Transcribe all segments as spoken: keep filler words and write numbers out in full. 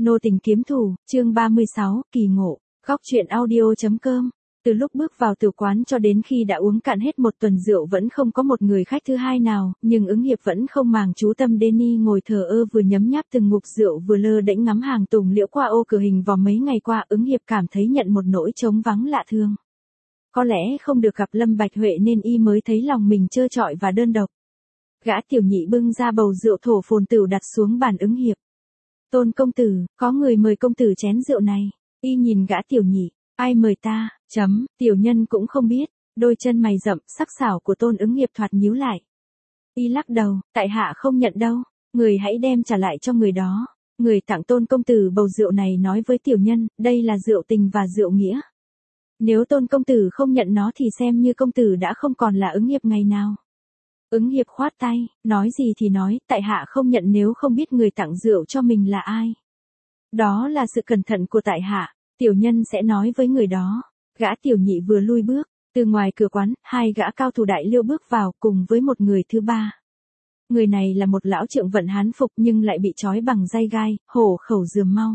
Nô tình kiếm thủ, chương ba mươi sáu, kỳ ngộ, góc truyện audio.com. Từ lúc bước vào tử quán cho đến khi đã uống cạn hết một tuần rượu vẫn không có một người khách thứ hai nào, nhưng ứng hiệp vẫn không màng chú tâm. Denny ngồi thờ ơ vừa nhấm nháp từng ngụm rượu vừa lơ đễnh ngắm hàng tùng liễu qua ô cửa hình vào mấy ngày qua. Ứng hiệp cảm thấy nhận một nỗi trống vắng lạ thường. Có lẽ không được gặp Lâm Bạch Huệ nên y mới thấy lòng mình trơ trọi và đơn độc. Gã tiểu nhị bưng ra bầu rượu thổ phồn tửu đặt xuống bàn ứng hiệp. Tôn công tử, có người mời công tử chén rượu này. Y nhìn gã tiểu nhị, ai mời ta, chấm, tiểu nhân cũng không biết. Đôi chân mày rậm, sắc sảo của Tôn ứng hiệp thoạt nhíu lại. Y lắc đầu, tại hạ không nhận đâu, người hãy đem trả lại cho người đó. Người tặng Tôn công tử bầu rượu này nói với tiểu nhân, đây là rượu tình và rượu nghĩa. Nếu Tôn công tử không nhận nó thì xem như công tử đã không còn là ứng hiệp ngày nào. Ứng hiệp khoát tay, nói gì thì nói, tại hạ không nhận nếu không biết người tặng rượu cho mình là ai. Đó là sự cẩn thận của tại hạ, tiểu nhân sẽ nói với người đó. Gã tiểu nhị vừa lui bước, từ ngoài cửa quán, hai gã cao thủ đại liêu bước vào cùng với một người thứ ba. Người này là một lão trượng vận hán phục nhưng lại bị trói bằng dây gai, hổ khẩu dườm mau.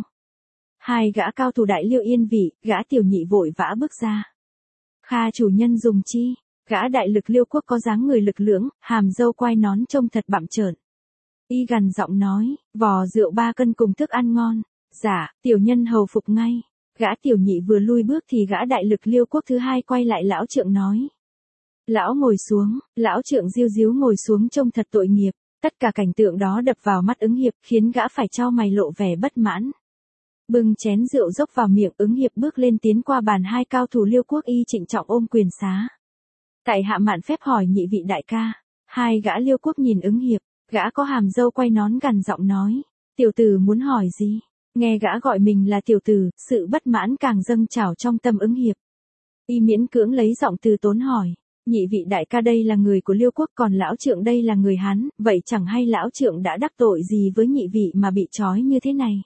Hai gã cao thủ đại liêu yên vị, gã tiểu nhị vội vã bước ra. Kha chủ nhân dùng chi? Gã đại lực liêu quốc có dáng người lực lưỡng, hàm dâu quai nón trông thật bặm trợn. Y gằn giọng nói, vò rượu ba cân cùng thức ăn ngon. Dạ, tiểu nhân hầu phục ngay. Gã tiểu nhị vừa lui bước thì gã đại lực liêu quốc thứ hai quay lại lão trượng nói. Lão ngồi xuống, lão trượng diêu díu ngồi xuống trông thật tội nghiệp. Tất cả cảnh tượng đó đập vào mắt ứng hiệp khiến gã phải trao mày lộ vẻ bất mãn. Bưng chén rượu dốc vào miệng, ứng hiệp bước lên tiến qua bàn hai cao thủ liêu quốc, y trịnh trọng ôm quyền xá. Tại hạ mạn phép hỏi nhị vị đại ca. Hai gã liêu quốc nhìn ứng hiệp, gã có hàm dâu quay nón gằn giọng nói. Tiểu tử muốn hỏi gì? Nghe gã gọi mình là tiểu tử, sự bất mãn càng dâng trào trong tâm ứng hiệp. Y miễn cưỡng lấy giọng từ tốn hỏi. Nhị vị đại ca đây là người của liêu quốc còn lão trượng đây là người Hán, vậy chẳng hay lão trượng đã đắc tội gì với nhị vị mà bị trói như thế này?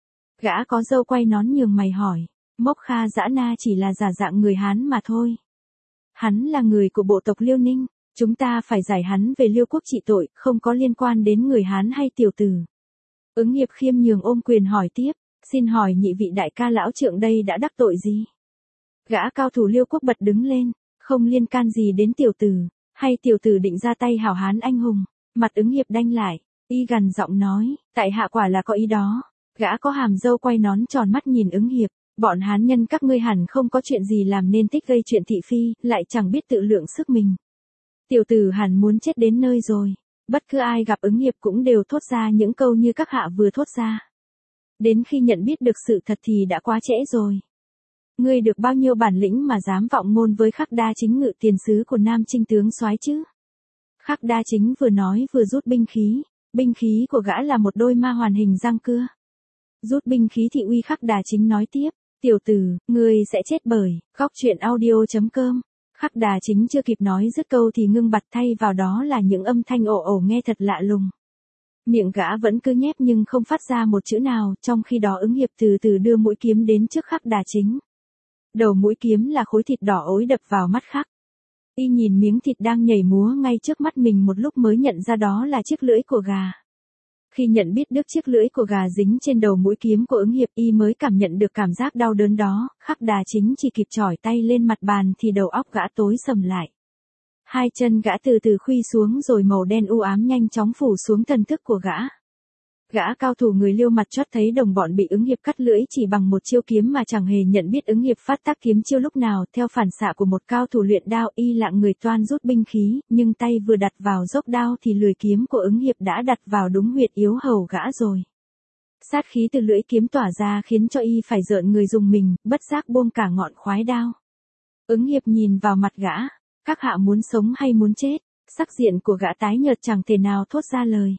Gã có dâu quay nón nhường mày hỏi. Mốc Kha Dã Na chỉ là giả dạng người Hán mà thôi. Hắn là người của bộ tộc Liêu Ninh, chúng ta phải giải hắn về Liêu quốc trị tội, không có liên quan đến người Hán hay tiểu tử. Ứng hiệp khiêm nhường ôm quyền hỏi tiếp, xin hỏi nhị vị đại ca lão trượng đây đã đắc tội gì? Gã cao thủ Liêu quốc bật đứng lên, không liên can gì đến tiểu tử, hay tiểu tử định ra tay hảo hán anh hùng. Mặt ứng hiệp đanh lại, y gằn giọng nói, tại hạ quả là có ý đó. Gã có hàm dâu quay nón tròn mắt nhìn ứng hiệp. Bọn hán nhân các ngươi hẳn không có chuyện gì làm nên thích gây chuyện thị phi, lại chẳng biết tự lượng sức mình. Tiểu tử hẳn muốn chết đến nơi rồi. Bất cứ ai gặp ứng hiệp cũng đều thốt ra những câu như các hạ vừa thốt ra. Đến khi nhận biết được sự thật thì đã quá trễ rồi. Ngươi được bao nhiêu bản lĩnh mà dám vọng ngôn với Khắc Đa Chính ngự tiền sứ của Nam Trinh tướng soái chứ? Khắc Đa Chính vừa nói vừa rút binh khí. Binh khí của gã là một đôi ma hoàn hình răng cưa. Rút binh khí thị uy, Khắc Đà Chính nói tiếp. Tiểu tử, ngươi sẽ chết bởi, góc truyện audio.com. Khắc Đà Chính chưa kịp nói dứt câu thì ngưng bặt, thay vào đó là những âm thanh ồ ồ nghe thật lạ lùng. Miệng gã vẫn cứ nhép nhưng không phát ra một chữ nào, trong khi đó ứng hiệp từ từ đưa mũi kiếm đến trước Khắc Đà Chính. Đầu mũi kiếm là khối thịt đỏ ối đập vào mắt Khắc. Y nhìn miếng thịt đang nhảy múa ngay trước mắt mình một lúc mới nhận ra đó là chiếc lưỡi của gà. Khi nhận biết được chiếc lưỡi của gà dính trên đầu mũi kiếm của ứng hiệp, y mới cảm nhận được cảm giác đau đớn đó. Khắc Đà Chính chỉ kịp chỏi tay lên mặt bàn thì đầu óc gã tối sầm lại. Hai chân gã từ từ khuy xuống rồi màu đen u ám nhanh chóng phủ xuống thần thức của gã. Gã cao thủ người Liêu mặt chót thấy đồng bọn bị ứng hiệp cắt lưỡi chỉ bằng một chiêu kiếm mà chẳng hề nhận biết ứng hiệp phát tác kiếm chiêu lúc nào. Theo phản xạ của một cao thủ luyện đao, y lặng người toan rút binh khí, nhưng tay vừa đặt vào dốc đao thì lưỡi kiếm của ứng hiệp đã đặt vào đúng huyệt yếu hầu gã rồi. Sát khí từ lưỡi kiếm tỏa ra khiến cho y phải rợn người rùng mình, bất giác buông cả ngọn khoái đao. Ứng hiệp nhìn vào mặt gã, các hạ muốn sống hay muốn chết? Sắc diện của gã tái nhợt chẳng thể nào thốt ra lời.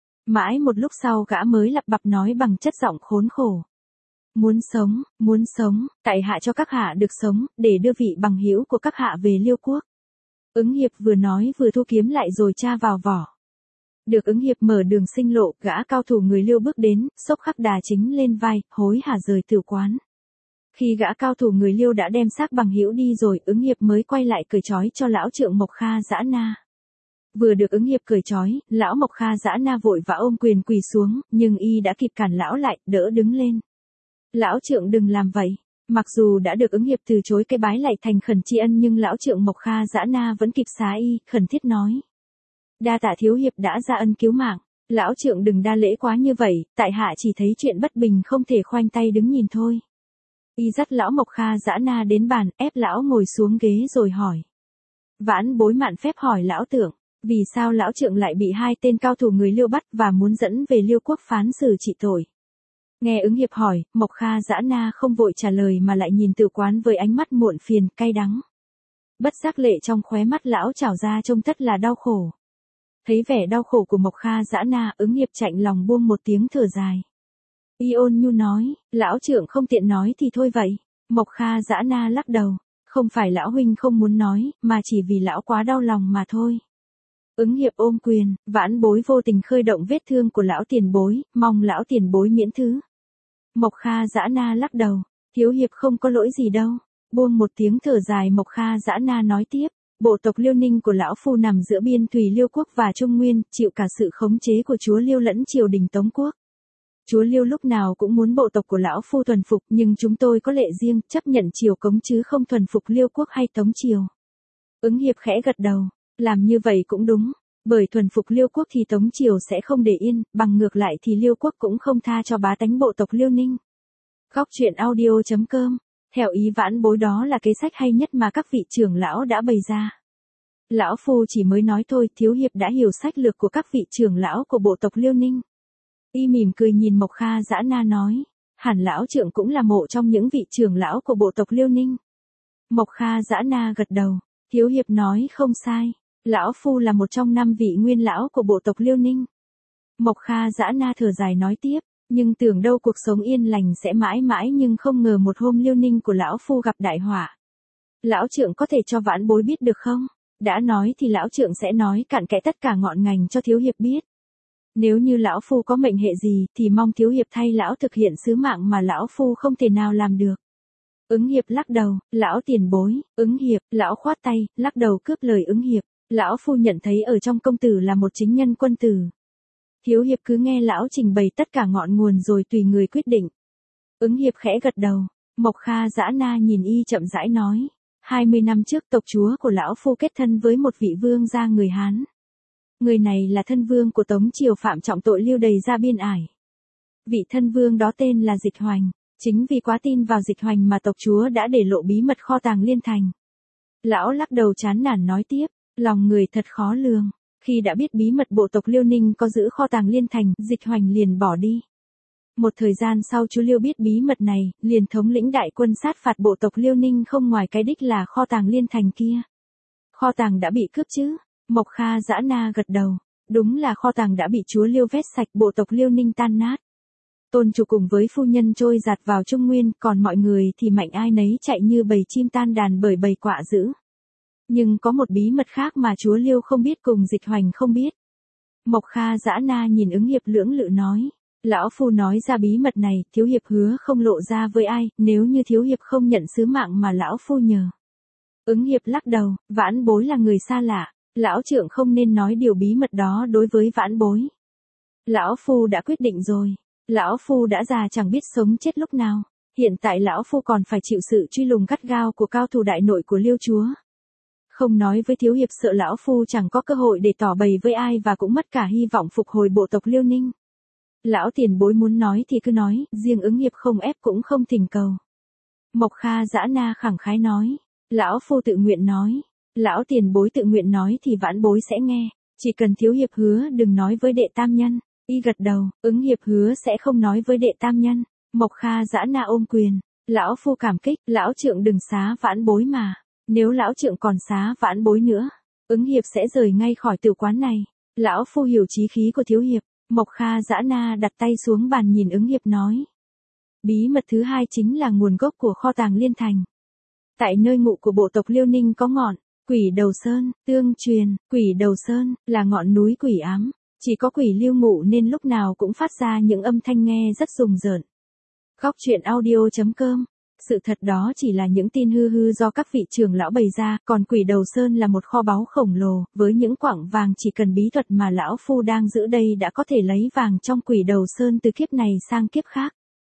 Mãi một lúc sau gã mới lặp bặp nói bằng chất giọng khốn khổ. Muốn sống, muốn sống, tại hạ cho các hạ được sống, để đưa vị bằng hữu của các hạ về Liêu quốc. Ứng hiệp vừa nói vừa thu kiếm lại rồi tra vào vỏ. Được ứng hiệp mở đường sinh lộ, gã cao thủ người Liêu bước đến, xốc Khắc Đà Chính lên vai, hối hả rời tử quán. Khi gã cao thủ người Liêu đã đem xác bằng hữu đi rồi, ứng hiệp mới quay lại cởi trói cho lão trượng Mộc Kha Dã Na. Vừa được ứng hiệp cởi trói, lão Mộc Kha Dã Na vội vã ôm quyền quỳ xuống, nhưng y đã kịp cản lão lại, đỡ đứng lên. Lão trượng đừng làm vậy. Mặc dù đã được ứng hiệp từ chối cái bái lạy thành khẩn tri ân nhưng lão trượng Mộc Kha Dã Na vẫn kịp xá y, khẩn thiết nói. Đa tạ thiếu hiệp đã ra ân cứu mạng. Lão trượng đừng đa lễ quá như vậy, tại hạ chỉ thấy chuyện bất bình không thể khoanh tay đứng nhìn thôi. Y dắt lão Mộc Kha Dã Na đến bàn, ép lão ngồi xuống ghế rồi hỏi. Vãn bối mạn phép hỏi lão tưởng, vì sao lão trượng lại bị hai tên cao thủ người Liêu bắt và muốn dẫn về Liêu quốc phán xử trị tội? Nghe ứng hiệp hỏi, Mộc Kha Dã Na không vội trả lời mà lại nhìn Tử Quán với ánh mắt muộn phiền, cay đắng. Bất giác lệ trong khóe mắt lão trào ra trông tất là đau khổ. Thấy vẻ đau khổ của Mộc Kha Dã Na, ứng hiệp chạnh lòng buông một tiếng thở dài. Y ôn nhu nói, lão trượng không tiện nói thì thôi vậy. Mộc Kha Dã Na lắc đầu, không phải lão huynh không muốn nói, mà chỉ vì lão quá đau lòng mà thôi. Ứng hiệp ôm quyền, vãn bối vô tình khơi động vết thương của lão tiền bối, mong lão tiền bối miễn thứ. Mộc Kha Dã Na lắc đầu, thiếu hiệp không có lỗi gì đâu. Buông một tiếng thở dài Mộc Kha Dã Na nói tiếp, bộ tộc Liêu Ninh của lão phu nằm giữa biên thùy Liêu quốc và Trung Nguyên, chịu cả sự khống chế của chúa Liêu lẫn triều đình Tống quốc. Chúa Liêu lúc nào cũng muốn bộ tộc của lão phu thuần phục, nhưng chúng tôi có lệ riêng, chấp nhận triều cống chứ không thuần phục Liêu quốc hay Tống triều. Ứng hiệp khẽ gật đầu, làm như vậy cũng đúng, bởi thuần phục Liêu quốc thì Tống triều sẽ không để yên, bằng ngược lại thì Liêu quốc cũng không tha cho bá tánh bộ tộc Liêu Ninh. Góc truyện audio chấm com, theo ý vãn bối đó là kế sách hay nhất mà các vị trưởng lão đã bày ra. Lão phu chỉ mới nói thôi, thiếu hiệp đã hiểu sách lược của các vị trưởng lão của bộ tộc Liêu Ninh. Y mỉm cười nhìn Mộc Kha Dã Na nói, hẳn lão trượng cũng là một trong những vị trưởng lão của bộ tộc Liêu Ninh. Mộc Kha Dã Na gật đầu, thiếu hiệp nói không sai, lão phu là một trong năm vị nguyên lão của bộ tộc Liêu Ninh. Mộc Kha Dã Na thở dài nói tiếp, nhưng tưởng đâu cuộc sống yên lành sẽ mãi mãi nhưng không ngờ một hôm Liêu Ninh của lão phu gặp đại họa. Lão trượng có thể cho vãn bối biết được không? Đã nói thì lão trượng sẽ nói cặn kẽ tất cả ngọn ngành cho thiếu hiệp biết. Nếu như lão phu có mệnh hệ gì thì mong thiếu hiệp thay lão thực hiện sứ mạng mà lão phu không thể nào làm được. Ứng hiệp lắc đầu, lão tiền bối, ứng hiệp, lão khoát tay, lắc đầu cướp lời ứng hiệp. Lão phu nhận thấy ở trong công tử là một chính nhân quân tử. Thiếu hiệp cứ nghe lão trình bày tất cả ngọn nguồn rồi tùy người quyết định. Ứng hiệp khẽ gật đầu, Mộc Kha Dã Na nhìn y chậm rãi nói. hai mươi năm trước tộc chúa của lão phu kết thân với một vị vương gia người Hán. Người này là thân vương của Tống triều phạm trọng tội lưu đày ra biên ải. Vị thân vương đó tên là Dịch Hoành, chính vì quá tin vào Dịch Hoành mà tộc chúa đã để lộ bí mật kho tàng Liên Thành. Lão lắc đầu chán nản nói tiếp, lòng người thật khó lường, khi đã biết bí mật bộ tộc Liêu Ninh có giữ kho tàng Liên Thành, Dịch Hoành liền bỏ đi. Một thời gian sau chú Liêu biết bí mật này, liền thống lĩnh đại quân sát phạt bộ tộc Liêu Ninh không ngoài cái đích là kho tàng Liên Thành kia. Kho tàng đã bị cướp chứ? Mộc Kha Dã Na gật đầu, đúng là kho tàng đã bị chúa Liêu vét sạch, bộ tộc Liêu Ninh tan nát. Tôn chủ cùng với phu nhân trôi giạt vào Trung Nguyên, còn mọi người thì mạnh ai nấy chạy như bầy chim tan đàn bởi bầy quạ dữ. Nhưng có một bí mật khác mà chúa Liêu không biết cùng Dịch Hoành không biết. Mộc Kha Dã Na nhìn ứng hiệp lưỡng lự nói, lão phu nói ra bí mật này, thiếu hiệp hứa không lộ ra với ai, nếu như thiếu hiệp không nhận sứ mạng mà lão phu nhờ. Ứng hiệp lắc đầu, vãn bối là người xa lạ, lão trượng không nên nói điều bí mật đó đối với vãn bối. Lão phu đã quyết định rồi, lão phu đã già chẳng biết sống chết lúc nào, hiện tại lão phu còn phải chịu sự truy lùng gắt gao của cao thủ đại nội của Liêu chúa. Không nói với thiếu hiệp sợ lão phu chẳng có cơ hội để tỏ bày với ai và cũng mất cả hy vọng phục hồi bộ tộc Liêu Ninh. Lão tiền bối muốn nói thì cứ nói, riêng ứng hiệp không ép cũng không thỉnh cầu. Mộc Kha Dã Na khẳng khái nói, lão phu tự nguyện nói, lão tiền bối tự nguyện nói thì vãn bối sẽ nghe, chỉ cần thiếu hiệp hứa đừng nói với đệ tam nhân. Y gật đầu, ứng hiệp hứa sẽ không nói với đệ tam nhân. Mộc Kha Dã Na ôm quyền, lão phu cảm kích, lão trượng đừng xá vãn bối mà, nếu lão trượng còn xá vãn bối nữa, ứng hiệp sẽ rời ngay khỏi tử quán này. Lão phu hiểu chí khí của thiếu hiệp. Mộc Kha Dã Na đặt tay xuống bàn nhìn ứng hiệp nói. Bí mật thứ hai chính là nguồn gốc của kho tàng Liên Thành. Tại nơi ngụ của bộ tộc Liêu Ninh có ngọn Quỷ Đầu Sơn, tương truyền, Quỷ Đầu Sơn là ngọn núi quỷ ám, chỉ có quỷ lưu ngụ nên lúc nào cũng phát ra những âm thanh nghe rất rùng rợn. Góc truyện audio chấm com Sự thật đó chỉ là những tin hư hư do các vị trưởng lão bày ra, còn Quỷ Đầu Sơn là một kho báu khổng lồ, với những quặng vàng chỉ cần bí thuật mà lão phu đang giữ đây đã có thể lấy vàng trong Quỷ Đầu Sơn từ kiếp này sang kiếp khác.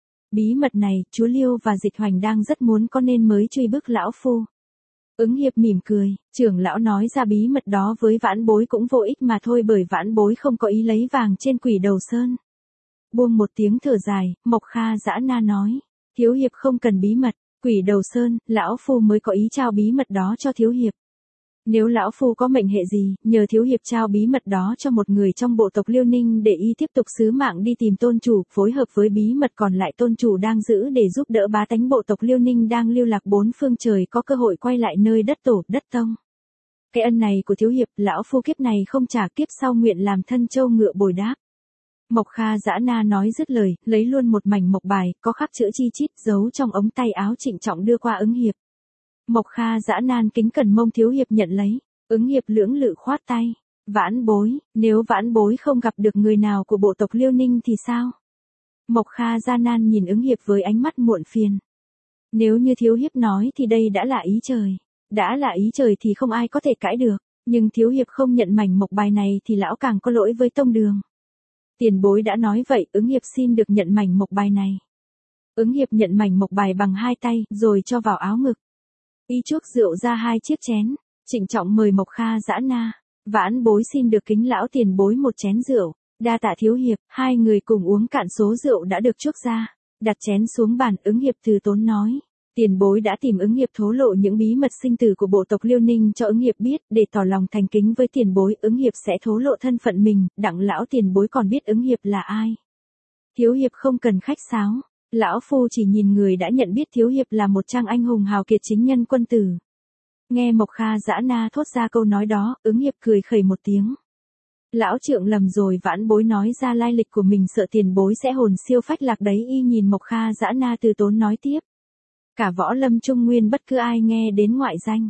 Bí mật này, chú Liêu và Dịch Hoành đang rất muốn có nên mới truy bức lão phu. Ứng Hiệp mỉm cười, trưởng lão nói ra bí mật đó với Vãn Bối cũng vô ích mà thôi, bởi Vãn Bối không có ý lấy vàng trên Quỷ Đầu Sơn. Buông một tiếng thở dài, Mộc Kha Dã Na nói, Thiếu Hiệp không cần bí mật, Quỷ Đầu Sơn, lão phu mới có ý trao bí mật đó cho Thiếu Hiệp. Nếu lão phu có mệnh hệ gì, nhờ Thiếu Hiệp trao bí mật đó cho một người trong bộ tộc Liêu Ninh để y tiếp tục sứ mạng đi tìm tôn chủ, phối hợp với bí mật còn lại tôn chủ đang giữ để giúp đỡ bá tánh bộ tộc Liêu Ninh đang lưu lạc bốn phương trời có cơ hội quay lại nơi đất tổ, đất tông. Cái ân này của Thiếu Hiệp, lão phu kiếp này không trả, kiếp sau nguyện làm thân châu ngựa bồi đáp. Mộc Kha Dã Na nói dứt lời, lấy luôn một mảnh mộc bài, có khắc chữ chi chít giấu trong ống tay áo trịnh trọng đưa qua Ứng Hiệp. Mộc Kha Dã Nan kính cẩn mong Thiếu Hiệp nhận lấy, Ứng Hiệp lưỡng lự khoát tay, Vãn Bối, nếu Vãn Bối không gặp được người nào của bộ tộc Liêu Ninh thì sao? Mộc Kha Dã Nan nhìn Ứng Hiệp với ánh mắt muộn phiền. Nếu như Thiếu Hiệp nói thì đây đã là ý trời, đã là ý trời thì không ai có thể cãi được, nhưng Thiếu Hiệp không nhận mảnh mộc bài này thì lão càng có lỗi với tông đường. Tiền bối đã nói vậy, Ứng Hiệp xin được nhận mảnh mộc bài này. Ứng Hiệp nhận mảnh mộc bài bằng hai tay, rồi cho vào áo ngực. Y chuốc rượu ra hai chiếc chén, trịnh trọng mời Mộc Kha Dã Na, Vãn Bối xin được kính lão tiền bối một chén rượu, đa tạ Thiếu Hiệp. Hai người cùng uống cạn số rượu đã được chuốc ra, đặt chén xuống bàn. Ứng Hiệp từ tốn nói, tiền bối đã tìm Ứng Hiệp thố lộ những bí mật sinh tử của bộ tộc Liêu Ninh cho Ứng Hiệp biết, để tỏ lòng thành kính với tiền bối, Ứng Hiệp sẽ thố lộ thân phận mình, đặng lão tiền bối còn biết Ứng Hiệp là ai. Thiếu Hiệp không cần khách sáo, lão phu chỉ nhìn người đã nhận biết Thiếu Hiệp là một trang anh hùng hào kiệt chính nhân quân tử. Nghe Mộc Kha Dã Na thốt ra câu nói đó, Ứng Hiệp cười khẩy một tiếng. Lão trượng lầm rồi, Vãn Bối nói ra lai lịch của mình sợ tiền bối sẽ hồn siêu phách lạc đấy. Y nhìn Mộc Kha Dã Na từ tốn nói tiếp. Cả võ lâm trung nguyên bất cứ ai nghe đến ngoại danh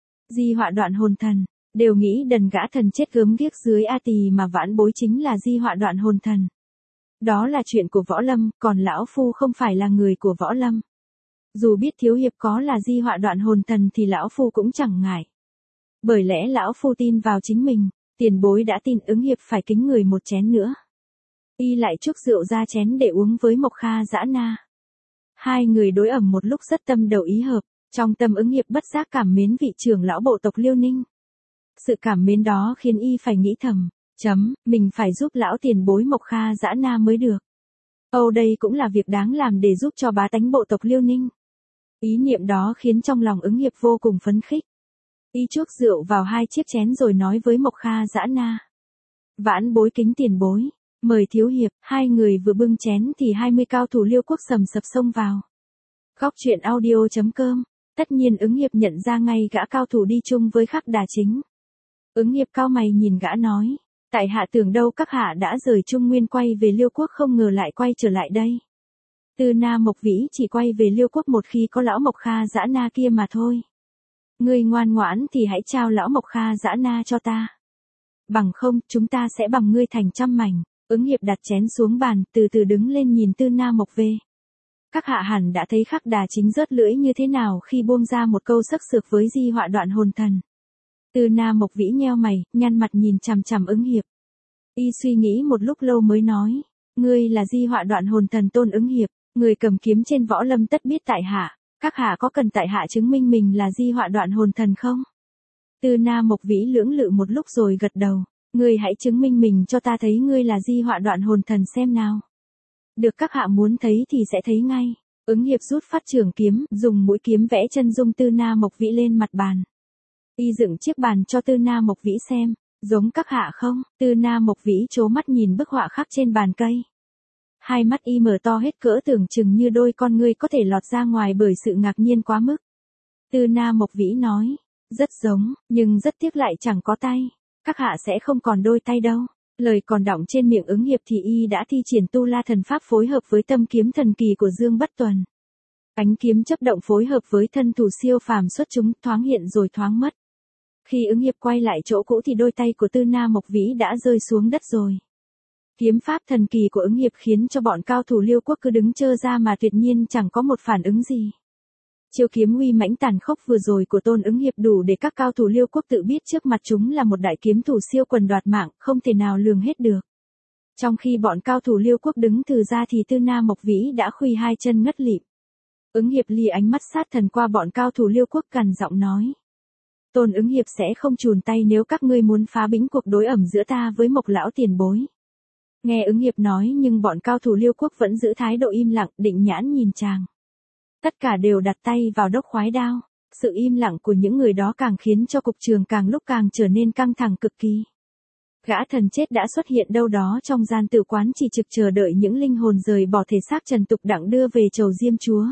Di Họa Đoạn Hồn Thần, đều nghĩ đần gã thần chết gớm ghiếc dưới A Tỳ mà Vãn Bối chính là Di Họa Đoạn Hồn Thần. Đó là chuyện của võ lâm, còn lão phu không phải là người của võ lâm. Dù biết Thiếu Hiệp có là Di Họa Đoạn Hồn Thần thì lão phu cũng chẳng ngại. Bởi lẽ lão phu tin vào chính mình, tiền bối đã tin, Ứng Hiệp phải kính người một chén nữa. Y lại chuốc rượu ra chén để uống với Mộc Kha Dã Na. Hai người đối ẩm một lúc rất tâm đầu ý hợp, trong tâm Ứng Hiệp bất giác cảm mến vị trưởng lão bộ tộc Liêu Ninh. Sự cảm mến đó khiến y phải nghĩ thầm, chấm, mình phải giúp lão tiền bối Mộc Kha Dã Na mới được. Âu đây cũng là việc đáng làm để giúp cho bá tánh bộ tộc Liêu Ninh. Ý niệm đó khiến trong lòng Ứng Hiệp vô cùng phấn khích. Y chuốc rượu vào hai chiếc chén rồi nói với Mộc Kha Dã Na. Vãn Bối kính tiền bối, mời Thiếu Hiệp. Hai người vừa bưng chén thì hai mươi cao thủ Liêu quốc sầm sập xông vào. Góc truyện audio chấm com. Tất nhiên Ứng Hiệp nhận ra ngay gã cao thủ đi chung với Khắc Đà Chính. Ứng Hiệp cao mày nhìn gã nói. Tại hạ tưởng đâu các hạ đã rời Trung Nguyên quay về Liêu quốc, không ngờ lại quay trở lại đây. Tư Na Mộc Vĩ chỉ quay về Liêu quốc một khi có lão Mộc Kha Dã Na kia mà thôi. Ngươi ngoan ngoãn thì hãy trao lão Mộc Kha Dã Na cho ta. Bằng không, chúng ta sẽ bằng ngươi thành trăm mảnh. Ứng Hiệp đặt chén xuống bàn, từ từ đứng lên nhìn Tư Na Mộc về. Các hạ hẳn đã thấy Khắc Đà Chính rớt lưỡi như thế nào khi buông ra một câu sắc sược với Di Họa Đoạn Hồn Thần. Tư Na Mộc Vĩ nheo mày, nhăn mặt nhìn chằm chằm Ứng Hiệp. Y suy nghĩ một lúc lâu mới nói, ngươi là Di Họa Đoạn Hồn Thần Tôn Ứng Hiệp, người cầm kiếm trên võ lâm tất biết tại hạ, các hạ có cần tại hạ chứng minh mình là Di Họa Đoạn Hồn Thần không? Tư Na Mộc Vĩ lưỡng lự một lúc rồi gật đầu, ngươi hãy chứng minh mình cho ta thấy ngươi là Di Họa Đoạn Hồn Thần xem nào. Được, các hạ muốn thấy thì sẽ thấy ngay. Ứng Hiệp rút phát trường kiếm, dùng mũi kiếm vẽ chân dung Tư Na Mộc Vĩ lên mặt bàn. Y dựng chiếc bàn cho Tư Na Mộc Vĩ xem, giống các hạ không? Tư Na Mộc Vĩ trố mắt nhìn bức họa khắc trên bàn cây. Hai mắt y mở to hết cỡ, tưởng chừng như đôi con ngươi có thể lọt ra ngoài bởi sự ngạc nhiên quá mức. Tư Na Mộc Vĩ nói, rất giống, nhưng rất tiếc lại chẳng có tay. Các hạ sẽ không còn đôi tay đâu. Lời còn đọng trên miệng Ứng Hiệp thì y đã thi triển Tu La Thần Pháp phối hợp với tâm kiếm thần kỳ của Dương Bất Tuần. Cánh kiếm chấp động phối hợp với thân thủ siêu phàm xuất chúng, thoáng hiện rồi thoáng mất. Khi Ứng Hiệp quay lại chỗ cũ thì đôi tay của Tư Na Mộc Vĩ đã rơi xuống đất rồi. Kiếm pháp thần kỳ của Ứng Hiệp khiến cho bọn cao thủ Liêu quốc cứ đứng trơ ra mà tuyệt nhiên chẳng có một phản ứng gì. Chiêu kiếm uy mãnh tàn khốc vừa rồi của Tôn Ứng Hiệp đủ để các cao thủ Liêu quốc tự biết trước mặt chúng là một đại kiếm thủ siêu quần đoạt mạng, không thể nào lường hết được. Trong khi bọn cao thủ Liêu quốc đứng từ ra thì Tư Na Mộc Vĩ đã khuỵu hai chân ngất lịm. Ứng Hiệp lì ánh mắt sát thần qua bọn cao thủ Liêu quốc gằn giọng nói. Tôn Ứng Hiệp sẽ không chùn tay nếu các ngươi muốn phá bĩnh cuộc đối ẩm giữa ta với Mộc lão tiền bối. Nghe Ứng Hiệp nói nhưng bọn cao thủ Liêu quốc vẫn giữ thái độ im lặng, định nhãn nhìn chàng. Tất cả đều đặt tay vào đốc khoái đao. Sự im lặng của những người đó càng khiến cho cục trường càng lúc càng trở nên căng thẳng cực kỳ. Gã thần chết đã xuất hiện đâu đó trong gian tử quán chỉ trực chờ đợi những linh hồn rời bỏ thể xác trần tục đặng đưa về chầu Diêm Chúa.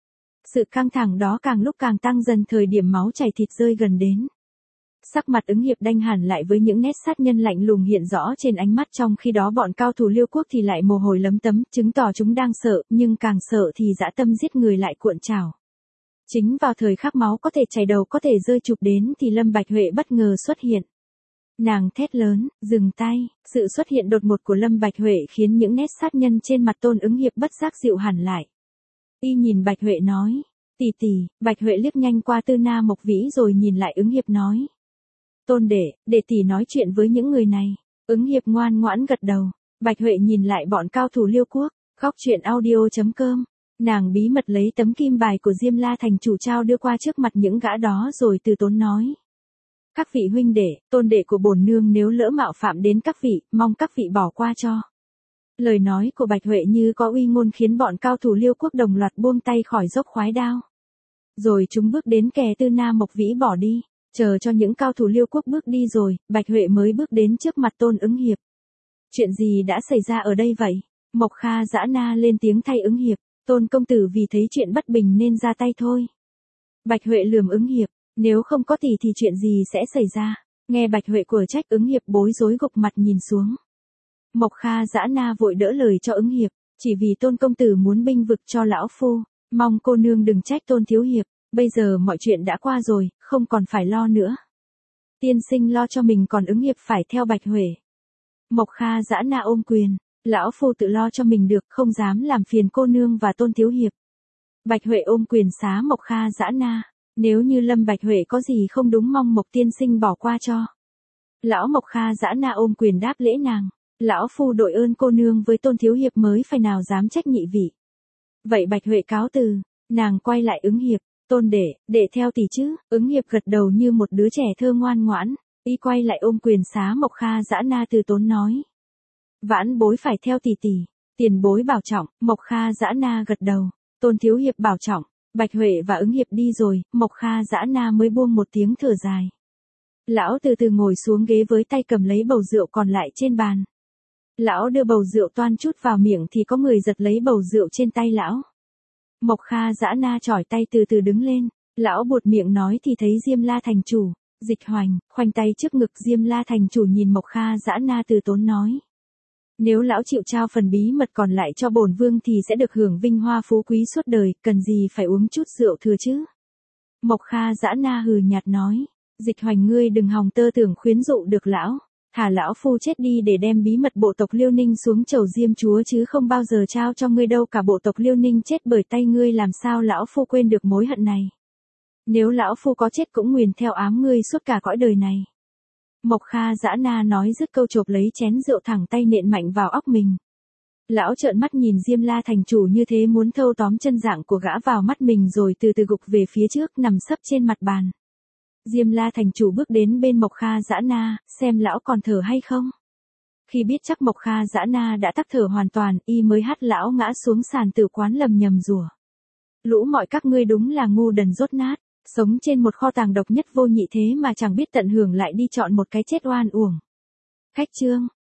Sự căng thẳng đó càng lúc càng tăng dần thời điểm máu chảy thịt rơi gần đến. Sắc mặt Ứng Hiệp đanh hẳn lại với những nét sát nhân lạnh lùng hiện rõ trên ánh mắt, trong khi đó bọn cao thủ Liêu quốc thì lại mồ hôi lấm tấm, chứng tỏ chúng đang sợ, nhưng càng sợ thì dã tâm giết người lại cuộn trào. Chính vào thời khắc máu có thể chảy đầu có thể rơi chụp đến thì Lâm Bạch Huệ bất ngờ xuất hiện. Nàng thét lớn, dừng tay, sự xuất hiện đột ngột của Lâm Bạch Huệ khiến những nét sát nhân trên mặt Tôn Ứng Hiệp bất giác dịu hẳn lại. Y nhìn Bạch Huệ nói, tỷ tỷ. Bạch Huệ liếc nhanh qua Tư Na Mộc Vĩ rồi nhìn lại Ứng Hiệp nói. Tôn đệ, để tỷ nói chuyện với những người này. Ứng Hiệp ngoan ngoãn gật đầu. Bạch Huệ nhìn lại bọn cao thủ Liêu quốc, góc truyện audio chấm com. Nàng bí mật lấy tấm kim bài của Diêm La thành chủ trao đưa qua trước mặt những gã đó rồi từ tốn nói. Các vị huynh đệ, tôn đệ của bổn nương nếu lỡ mạo phạm đến các vị, mong các vị bỏ qua cho. Lời nói của Bạch Huệ như có uy ngôn khiến bọn cao thủ Liêu quốc đồng loạt buông tay khỏi dốc khoái đao. Rồi chúng bước đến kè Tư Na Mộc Vĩ bỏ đi. Chờ cho những cao thủ Liêu quốc bước đi rồi, Bạch Huệ mới bước đến trước mặt Tôn Ứng Hiệp. Chuyện gì đã xảy ra ở đây vậy? Mộc Kha Dã Na lên tiếng thay Ứng Hiệp. Tôn công tử vì thấy chuyện bất bình nên ra tay thôi. Bạch Huệ lườm Ứng Hiệp. Nếu không có tỷ thì chuyện gì sẽ xảy ra? Nghe Bạch Huệ của trách, Ứng Hiệp bối rối gục mặt nhìn xuống. Mộc Kha Dã Na vội đỡ lời cho Ứng Hiệp. Chỉ vì Tôn công tử muốn binh vực cho lão phu. Mong cô nương đừng trách Tôn thiếu hiệp. Bây giờ mọi chuyện đã qua rồi, không còn phải lo nữa. Tiên sinh lo cho mình còn Ứng Hiệp phải theo Bạch Huệ. Mộc Kha Dã Na ôm quyền. Lão phu tự lo cho mình được, không dám làm phiền cô nương và Tôn thiếu hiệp. Bạch Huệ ôm quyền xá Mộc Kha Dã Na. Nếu như Lâm Bạch Huệ có gì không đúng mong Mộc tiên sinh bỏ qua cho. Lão Mộc Kha Dã Na ôm quyền đáp lễ nàng. Lão phu đội ơn cô nương với Tôn thiếu hiệp mới phải nào dám trách nhị vị. Vậy Bạch Huệ cáo từ. Nàng quay lại Ứng Hiệp. Tôn đệ, để theo tỷ chứ. Ứng Hiệp gật đầu như một đứa trẻ thơ ngoan ngoãn. Y quay lại ôm quyền xá Mộc Kha Dã Na từ tốn nói. Vãn bối phải theo tỷ tỷ. Tiền bối bảo trọng. Mộc Kha Dã Na gật đầu. Tôn thiếu hiệp bảo trọng. Bạch Huệ và Ứng Hiệp đi rồi, Mộc Kha Dã Na mới buông một tiếng thở dài. Lão từ từ ngồi xuống ghế với tay cầm lấy bầu rượu còn lại trên bàn. Lão đưa bầu rượu toan chút vào miệng thì có người giật lấy bầu rượu trên tay lão. Mộc Kha Dã Na chỏi tay từ từ đứng lên. Lão buột miệng nói thì thấy Diêm La thành chủ, Dịch Hoành, khoanh tay trước ngực. Diêm La thành chủ nhìn Mộc Kha Dã Na từ tốn nói. Nếu lão chịu trao phần bí mật còn lại cho bổn vương thì sẽ được hưởng vinh hoa phú quý suốt đời, cần gì phải uống chút rượu thừa chứ. Mộc Kha Dã Na hừ nhạt nói. Dịch Hoành ngươi đừng hòng tơ tưởng khuyến dụ được lão. Thả lão phu chết đi để đem bí mật bộ tộc Liêu Ninh xuống chầu Diêm Chúa chứ không bao giờ trao cho ngươi đâu. Cả bộ tộc Liêu Ninh chết bởi tay ngươi, làm sao lão phu quên được mối hận này. Nếu lão phu có chết cũng nguyền theo ám ngươi suốt cả cõi đời này. Mộc Kha Dã Na nói dứt câu chộp lấy chén rượu thẳng tay nện mạnh vào óc mình. Lão trợn mắt nhìn Diêm La thành chủ như thế muốn thâu tóm chân dạng của gã vào mắt mình rồi từ từ gục về phía trước nằm sấp trên mặt bàn. Diêm La thành chủ bước đến bên Mộc Kha Dã Na, xem lão còn thở hay không. Khi biết chắc Mộc Kha Dã Na đã tắc thở hoàn toàn, y mới hắt lão ngã xuống sàn tử quán lầm nhầm rủa. Lũ mọi các ngươi đúng là ngu đần dốt nát, sống trên một kho tàng độc nhất vô nhị thế mà chẳng biết tận hưởng lại đi chọn một cái chết oan uổng. Khách chương